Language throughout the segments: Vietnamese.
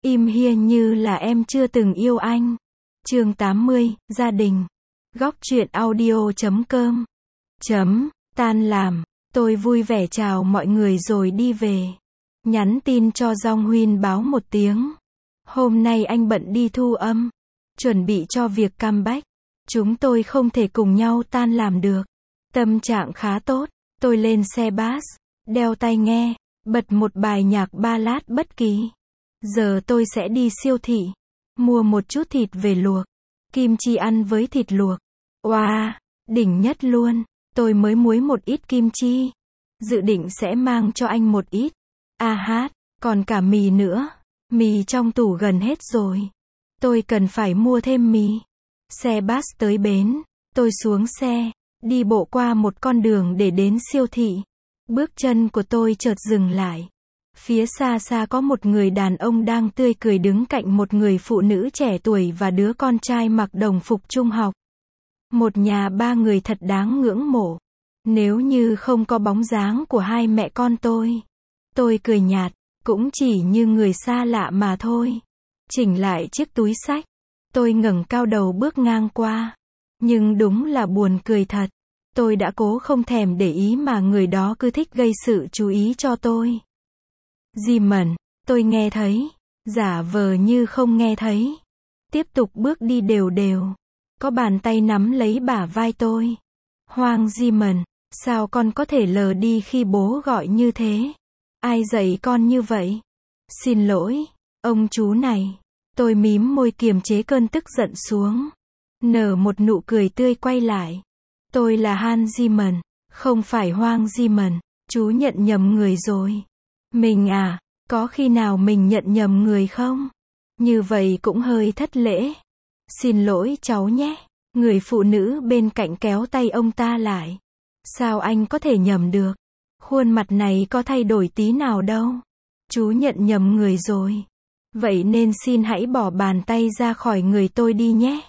Im hiên như là em chưa từng yêu anh. Chương 80, gia đình. Góc truyện audio.com. Tan làm, tôi vui vẻ chào mọi người rồi đi về. Nhắn tin cho Jong Huynh báo một tiếng. Hôm nay anh bận đi thu âm, chuẩn bị cho việc comeback. Chúng tôi không thể cùng nhau tan làm được. Tâm trạng khá tốt, tôi lên xe bus, đeo tai nghe, bật một bài nhạc ballad bất kỳ. Giờ tôi sẽ đi siêu thị, mua một chút thịt về luộc, kim chi ăn với thịt luộc. Wow, đỉnh nhất luôn, tôi mới muối một ít kim chi. Dự định sẽ mang cho anh một ít. Còn cả mì nữa. Mì trong tủ gần hết rồi. Tôi cần phải mua thêm mì. Xe bus tới bến, tôi xuống xe, đi bộ qua một con đường để đến siêu thị. Bước chân của tôi chợt dừng lại. Phía xa xa có một người đàn ông đang tươi cười đứng cạnh một người phụ nữ trẻ tuổi và đứa con trai mặc đồng phục trung học. Một nhà ba người thật đáng ngưỡng mộ. Nếu như không có bóng dáng của hai mẹ con tôi cười nhạt, cũng chỉ như người xa lạ mà thôi. Chỉnh lại chiếc túi xách, tôi ngẩng cao đầu bước ngang qua. Nhưng đúng là buồn cười thật. Tôi đã cố không thèm để ý mà người đó cứ thích gây sự chú ý cho tôi. Simon, tôi nghe thấy, giả vờ như không nghe thấy. Tiếp tục bước đi đều đều. Có bàn tay nắm lấy bả vai tôi. Hoang Simon, sao con có thể lờ đi khi bố gọi như thế? Ai dạy con như vậy? Xin lỗi, ông chú này. Tôi mím môi kiềm chế cơn tức giận xuống. Nở một nụ cười tươi quay lại. Tôi là Han Simon, không phải Hoang Simon. Chú nhận nhầm người rồi. Mình à, có khi nào mình nhận nhầm người không? Như vậy cũng hơi thất lễ. Xin lỗi cháu nhé. Người phụ nữ bên cạnh kéo tay ông ta lại. Sao anh có thể nhầm được? Khuôn mặt này có thay đổi tí nào đâu. Chú nhận nhầm người rồi. Vậy nên xin hãy bỏ bàn tay ra khỏi người tôi đi nhé.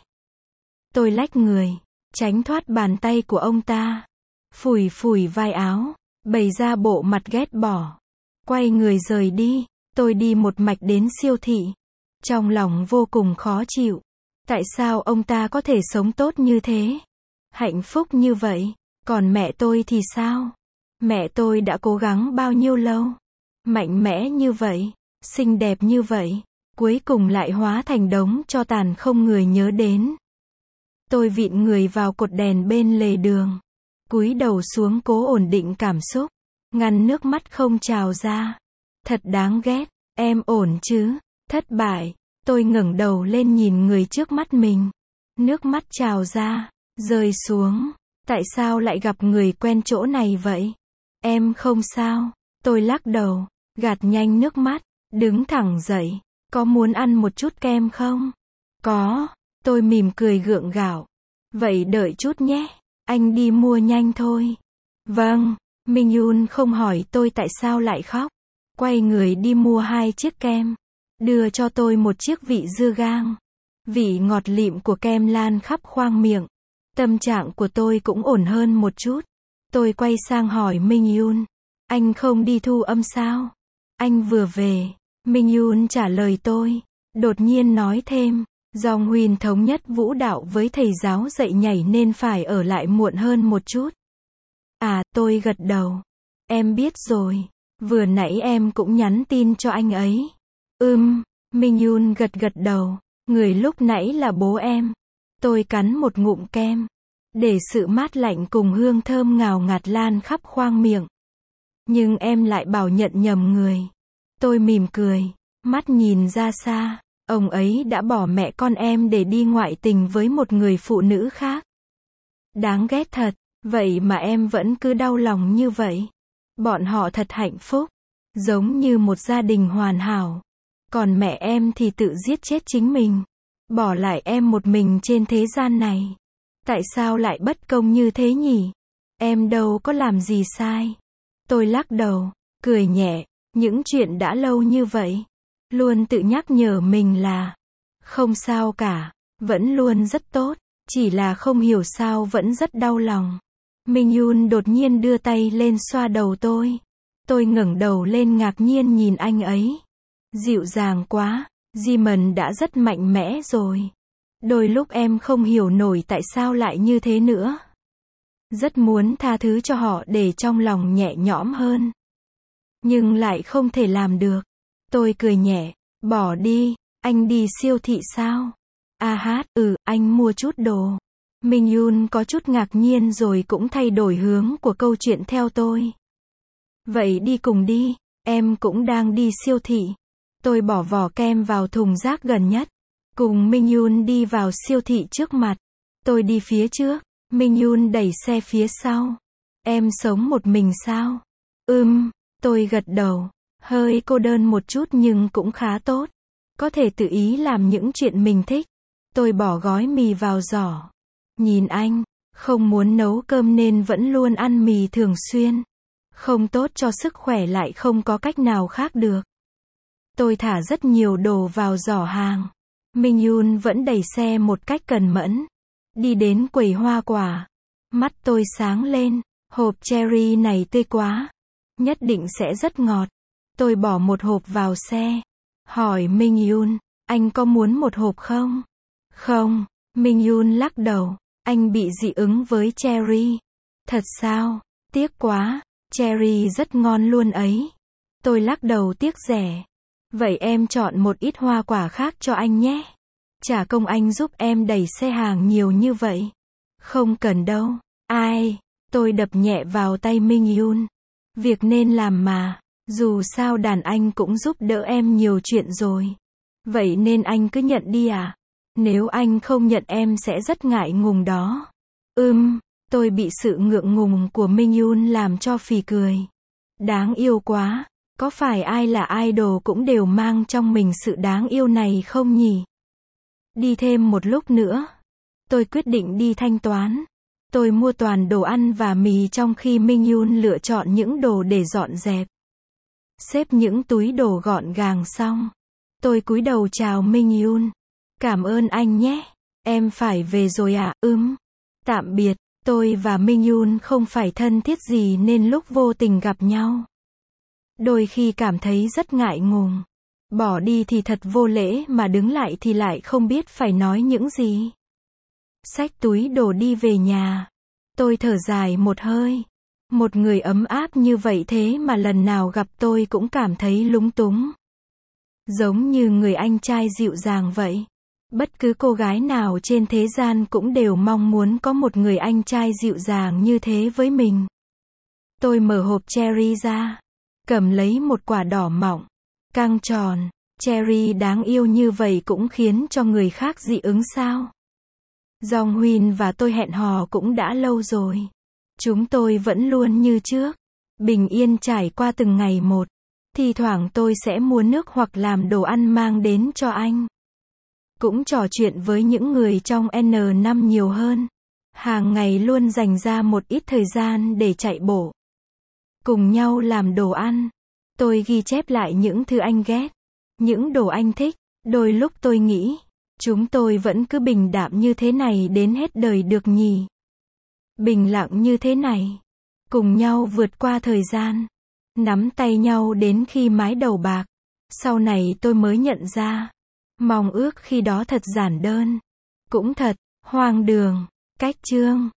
Tôi lách người, tránh thoát bàn tay của ông ta. Phủi phủi vai áo, bày ra bộ mặt ghét bỏ. Quay người rời đi, tôi đi một mạch đến siêu thị. Trong lòng vô cùng khó chịu. Tại sao ông ta có thể sống tốt như thế? Hạnh phúc như vậy. Còn mẹ tôi thì sao? Mẹ tôi đã cố gắng bao nhiêu lâu? Mạnh mẽ như vậy, xinh đẹp như vậy, cuối cùng lại hóa thành đống tro tàn không người nhớ đến. Tôi vịn người vào cột đèn bên lề đường, cúi đầu xuống cố ổn định cảm xúc, ngăn nước mắt không trào ra. Thật đáng ghét, em ổn chứ? Thất bại, tôi ngẩng đầu lên nhìn người trước mắt mình. Nước mắt trào ra, rơi xuống. Tại sao lại gặp người quen chỗ này vậy? Em không sao. Tôi lắc đầu, gạt nhanh nước mắt, đứng thẳng dậy. Có muốn ăn một chút kem không? Có. Tôi mỉm cười gượng gạo. Vậy đợi chút nhé. Anh đi mua nhanh thôi. Vâng. Minh Yun không hỏi tôi tại sao lại khóc. Quay người đi mua 2 chiếc kem. Đưa cho tôi một chiếc vị dưa gang. Vị ngọt lịm của kem lan khắp khoang miệng. Tâm trạng của tôi cũng ổn hơn một chút. Tôi quay sang hỏi Minh Yun. Anh không đi thu âm sao? Anh vừa về. Minh Yun trả lời tôi. Đột nhiên nói thêm. Jong Huynh thống nhất vũ đạo với thầy giáo dạy nhảy nên phải ở lại muộn hơn một chút. Tôi gật đầu. Em biết rồi. Vừa nãy em cũng nhắn tin cho anh ấy. Minh Yun gật gật đầu. Người lúc nãy là bố em. Tôi cắn một ngụm kem. Để sự mát lạnh cùng hương thơm ngào ngạt lan khắp khoang miệng. Nhưng em lại bảo nhận nhầm người. Tôi mỉm cười, mắt nhìn ra xa. Ông ấy đã bỏ mẹ con em để đi ngoại tình với một người phụ nữ khác. Đáng ghét thật, vậy mà em vẫn cứ đau lòng như vậy. Bọn họ thật hạnh phúc, giống như một gia đình hoàn hảo. Còn mẹ em thì tự giết chết chính mình. Bỏ lại em một mình trên thế gian này. Tại sao lại bất công như thế nhỉ? Em đâu có làm gì sai. Tôi lắc đầu, cười nhẹ. Những chuyện đã lâu như vậy. Luôn tự nhắc nhở mình là không sao cả. Vẫn luôn rất tốt. Chỉ là không hiểu sao vẫn rất đau lòng. Minh Yun đột nhiên đưa tay lên xoa đầu tôi. Tôi ngẩng đầu lên ngạc nhiên nhìn anh ấy. Dịu dàng quá. Simon đã rất mạnh mẽ rồi. Đôi lúc em không hiểu nổi tại sao lại như thế nữa. Rất muốn tha thứ cho họ để trong lòng nhẹ nhõm hơn. Nhưng lại không thể làm được. Tôi cười nhẹ, bỏ đi, anh đi siêu thị sao? Anh mua chút đồ. Minh Yun có chút ngạc nhiên rồi cũng thay đổi hướng của câu chuyện theo tôi. Vậy đi cùng đi, em cũng đang đi siêu thị. Tôi bỏ vỏ kem vào thùng rác gần nhất. Cùng Minh Yun đi vào siêu thị trước mặt. Tôi đi phía trước, Minh Yun đẩy xe phía sau. Em sống một mình sao? Tôi gật đầu. Hơi cô đơn một chút nhưng cũng khá tốt. Có thể tự ý làm những chuyện mình thích. Tôi bỏ gói mì vào giỏ. Nhìn anh, không muốn nấu cơm nên vẫn luôn ăn mì thường xuyên. Không tốt cho sức khỏe lại không có cách nào khác được. Tôi thả rất nhiều đồ vào giỏ hàng. Minh Yun vẫn đẩy xe một cách cần mẫn. Đi đến quầy hoa quả. Mắt tôi sáng lên. Hộp cherry này tươi quá. Nhất định sẽ rất ngọt. Tôi bỏ một hộp vào xe. Hỏi Minh Yun, anh có muốn một hộp không? Không, Minh Yun lắc đầu. Anh bị dị ứng với cherry. Thật sao? Tiếc quá. Cherry rất ngon luôn ấy. Tôi lắc đầu tiếc rẻ. Vậy em chọn một ít hoa quả khác cho anh nhé. Trả công anh giúp em đẩy xe hàng nhiều như vậy. Không cần đâu. Tôi đập nhẹ vào tay Minh Yun. Việc nên làm mà. Dù sao đàn anh cũng giúp đỡ em nhiều chuyện rồi. Vậy nên anh cứ nhận đi à? Nếu anh không nhận em sẽ rất ngại ngùng đó. Tôi bị sự ngượng ngùng của Minh Yun làm cho phì cười. Đáng yêu quá. Có phải ai là idol cũng đều mang trong mình sự đáng yêu này không nhỉ? Đi thêm một lúc nữa. Tôi quyết định đi thanh toán. Tôi mua toàn đồ ăn và mì trong khi Minh Yun lựa chọn những đồ để dọn dẹp. Xếp những túi đồ gọn gàng xong. Tôi cúi đầu chào Minh Yun. Cảm ơn anh nhé. Em phải về rồi ạ. Tạm biệt. Tôi và Minh Yun không phải thân thiết gì nên lúc vô tình gặp nhau. Đôi khi cảm thấy rất ngại ngùng. Bỏ đi thì thật vô lễ mà đứng lại thì lại không biết phải nói những gì. Xách túi đồ đi về nhà. Tôi thở dài một hơi. Một người ấm áp như vậy thế mà lần nào gặp tôi cũng cảm thấy lúng túng. Giống như người anh trai dịu dàng vậy. Bất cứ cô gái nào trên thế gian cũng đều mong muốn có một người anh trai dịu dàng như thế với mình. Tôi mở hộp cherry ra. Cầm lấy một quả đỏ mọng. Căng tròn. Cherry đáng yêu như vậy cũng khiến cho người khác dị ứng sao? Jong Huynh và tôi hẹn hò cũng đã lâu rồi. Chúng tôi vẫn luôn như trước. Bình yên trải qua từng ngày một. Thi thoảng tôi sẽ mua nước hoặc làm đồ ăn mang đến cho anh. Cũng trò chuyện với những người trong N5 nhiều hơn. Hàng ngày luôn dành ra một ít thời gian để chạy bộ. Cùng nhau làm đồ ăn. Tôi ghi chép lại những thứ anh ghét. Những đồ anh thích. Đôi lúc tôi nghĩ, chúng tôi vẫn cứ bình đạm như thế này đến hết đời được nhỉ. Bình lặng như thế này. Cùng nhau vượt qua thời gian. Nắm tay nhau đến khi mái đầu bạc. Sau này tôi mới nhận ra. Mong ước khi đó thật giản đơn. Cũng thật, hoang đường. Cách chương